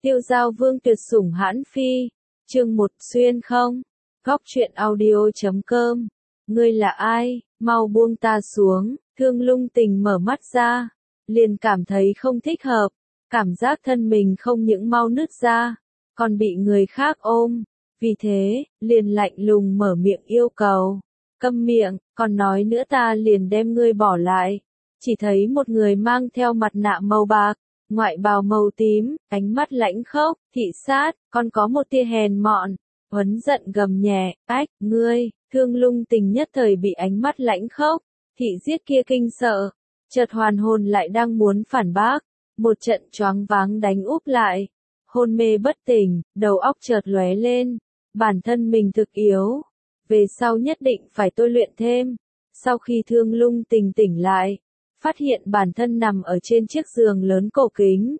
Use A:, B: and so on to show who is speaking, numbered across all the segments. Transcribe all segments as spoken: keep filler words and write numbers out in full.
A: Tiêu Giao Vương tuyệt sủng hãn phi. Chương một xuyên không. Góc truyện audio chấm com. Ngươi là ai, mau buông ta xuống. Thương Lung Tình mở mắt ra, liền cảm thấy không thích hợp, cảm giác thân mình không những mau nứt ra, còn bị người khác ôm. Vì thế, liền lạnh lùng mở miệng yêu cầu. Câm miệng, còn nói nữa ta liền đem ngươi bỏ lại. Chỉ thấy một người mang theo mặt nạ màu bạc, ngoại bào màu tím, ánh mắt lãnh khốc, thị sát, còn có một tia hèn mọn. Huấn giận gầm nhẹ, ách, ngươi. Thương Lung Tình nhất thời bị ánh mắt lãnh khốc, thị giết kia kinh sợ, chợt hoàn hồn lại đang muốn phản bác, một trận choáng váng đánh úp lại, hôn mê bất tỉnh, đầu óc chợt lóe lên, bản thân mình thực yếu, về sau nhất định phải tôi luyện thêm. Sau khi Thương Lung Tình tỉnh lại, phát hiện bản thân nằm ở trên chiếc giường lớn cổ kính,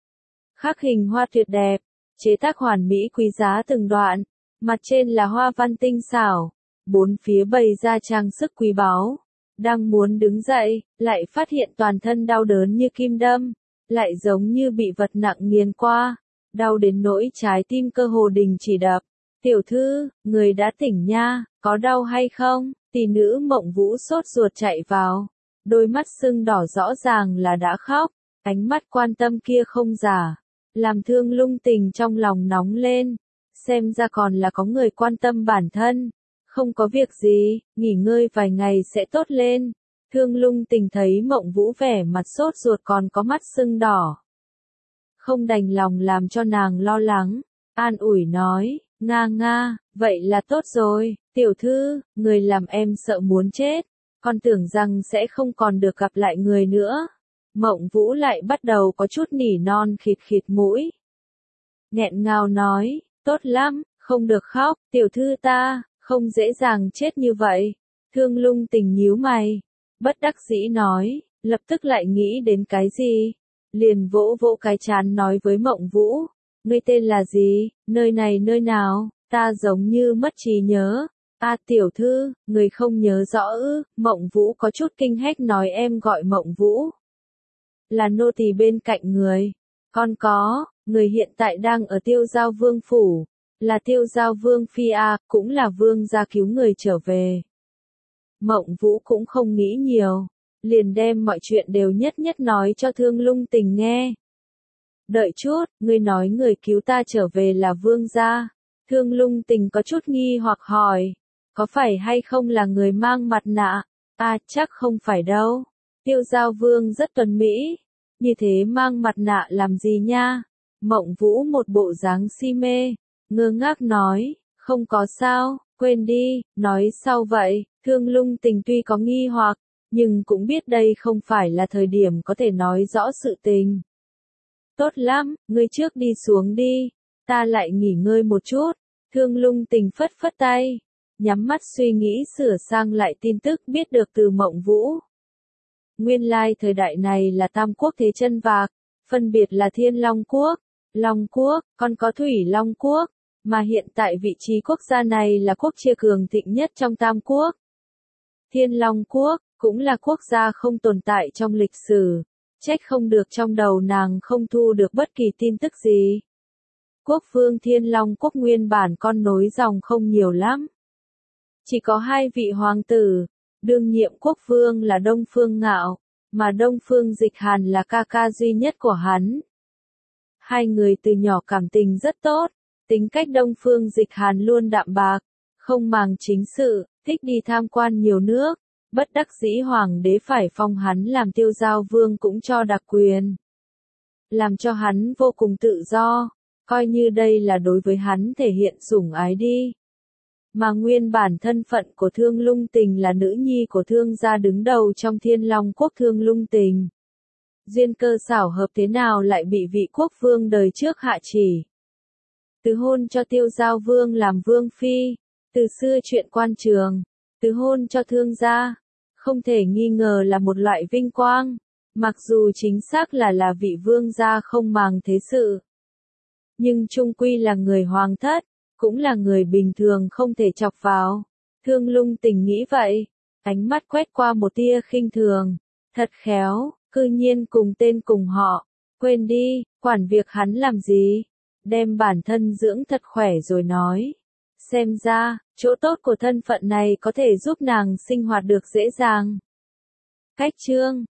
A: khắc hình hoa tuyệt đẹp, chế tác hoàn mỹ quý giá từng đoạn, mặt trên là hoa văn tinh xảo, bốn phía bày ra trang sức quý báu. Đang muốn đứng dậy, lại phát hiện toàn thân đau đớn như kim đâm, lại giống như bị vật nặng nghiền qua, đau đến nỗi trái tim cơ hồ đình chỉ đập. Tiểu thư, người đã tỉnh nha, có đau hay không? Tỷ nữ Mộng Vũ sốt ruột chạy vào, đôi mắt sưng đỏ rõ ràng là đã khóc, ánh mắt quan tâm kia không giả, làm Thương Lung Tình trong lòng nóng lên, xem ra còn là có người quan tâm bản thân. Không có việc gì, nghỉ ngơi vài ngày sẽ tốt lên. Thương Lung Tình thấy Mộng Vũ vẻ mặt sốt ruột còn có mắt sưng đỏ, không đành lòng làm cho nàng lo lắng, an ủi nói, nga nga, vậy là tốt rồi, tiểu thư, người làm em sợ muốn chết, còn tưởng rằng sẽ không còn được gặp lại người nữa. Mộng Vũ lại bắt đầu có chút nỉ non khịt khịt mũi, nghẹn ngào nói, tốt lắm, không được khóc, tiểu thư ta không dễ dàng chết như vậy. Thương Lung Tình nhíu mày, bất đắc dĩ nói, lập tức lại nghĩ đến cái gì, liền vỗ vỗ cái trán nói với Mộng Vũ, ngươi tên là gì, nơi này nơi nào, ta giống như mất trí nhớ. A à, tiểu thư, người không nhớ rõ ư? Mộng Vũ có chút kinh hách nói em gọi Mộng Vũ là nô tỳ bên cạnh người, còn có, người hiện tại đang ở Tiêu Giao Vương phủ. Là Tiêu Giao Vương phi a, cũng là vương gia cứu người trở về. Mộng Vũ cũng không nghĩ nhiều, liền đem mọi chuyện đều nhất nhất nói cho Thương Lung Tình nghe. Đợi chút, ngươi nói người cứu ta trở về là vương gia. Thương Lung Tình có chút nghi hoặc hỏi, có phải hay không là người mang mặt nạ? À, chắc không phải đâu. Tiêu Giao Vương rất tuấn mỹ, như thế mang mặt nạ làm gì nha? Mộng Vũ một bộ dáng si mê, ngơ ngác nói, không có sao, quên đi, nói sau vậy. Thương Lung Tình tuy có nghi hoặc, nhưng cũng biết đây không phải là thời điểm có thể nói rõ sự tình. Tốt lắm, ngươi trước đi xuống đi, ta lại nghỉ ngơi một chút. Thương Lung Tình phất phất tay, nhắm mắt suy nghĩ sửa sang lại tin tức biết được từ Mộng Vũ. Nguyên lai thời đại này là Tam Quốc thế chân vạc, phân biệt là Thiên Long Quốc, Long Quốc, còn có Thủy Long Quốc, mà hiện tại vị trí quốc gia này là quốc chia cường thịnh nhất trong Tam Quốc. Thiên Long Quốc, cũng là quốc gia không tồn tại trong lịch sử, trách không được trong đầu nàng không thu được bất kỳ tin tức gì. Quốc vương Thiên Long Quốc nguyên bản con nối dòng không nhiều lắm. Chỉ có hai vị hoàng tử, đương nhiệm quốc vương là Đông Phương Ngạo, mà Đông Phương Dịch Hàn là ca ca duy nhất của hắn. Hai người từ nhỏ cảm tình rất tốt, tính cách Đông Phương Dịch Hàn luôn đạm bạc, không màng chính sự, thích đi tham quan nhiều nước, bất đắc dĩ hoàng đế phải phong hắn làm Tiêu Giao Vương cũng cho đặc quyền, làm cho hắn vô cùng tự do, coi như đây là đối với hắn thể hiện sủng ái đi. Mà nguyên bản thân phận của Thương Lung Tình là nữ nhi của thương gia đứng đầu trong Thiên Long Quốc Thương Lung Tình. Duyên cơ xảo hợp thế nào lại bị vị quốc vương đời trước hạ chỉ từ hôn cho Tiêu Giao Vương làm vương phi, từ xưa chuyện quan trường, từ hôn cho thương gia, không thể nghi ngờ là một loại vinh quang, mặc dù chính xác là là vị vương gia không màng thế sự. Nhưng chung quy là người hoàng thất, cũng là người bình thường không thể chọc vào. Thương Lung Tình nghĩ vậy, ánh mắt quét qua một tia khinh thường, thật khéo, cư nhiên cùng tên cùng họ, quên đi, quản việc hắn làm gì, đem bản thân dưỡng thật khỏe rồi nói. Xem ra, chỗ tốt của thân phận này có thể giúp nàng sinh hoạt được dễ dàng. Cách chương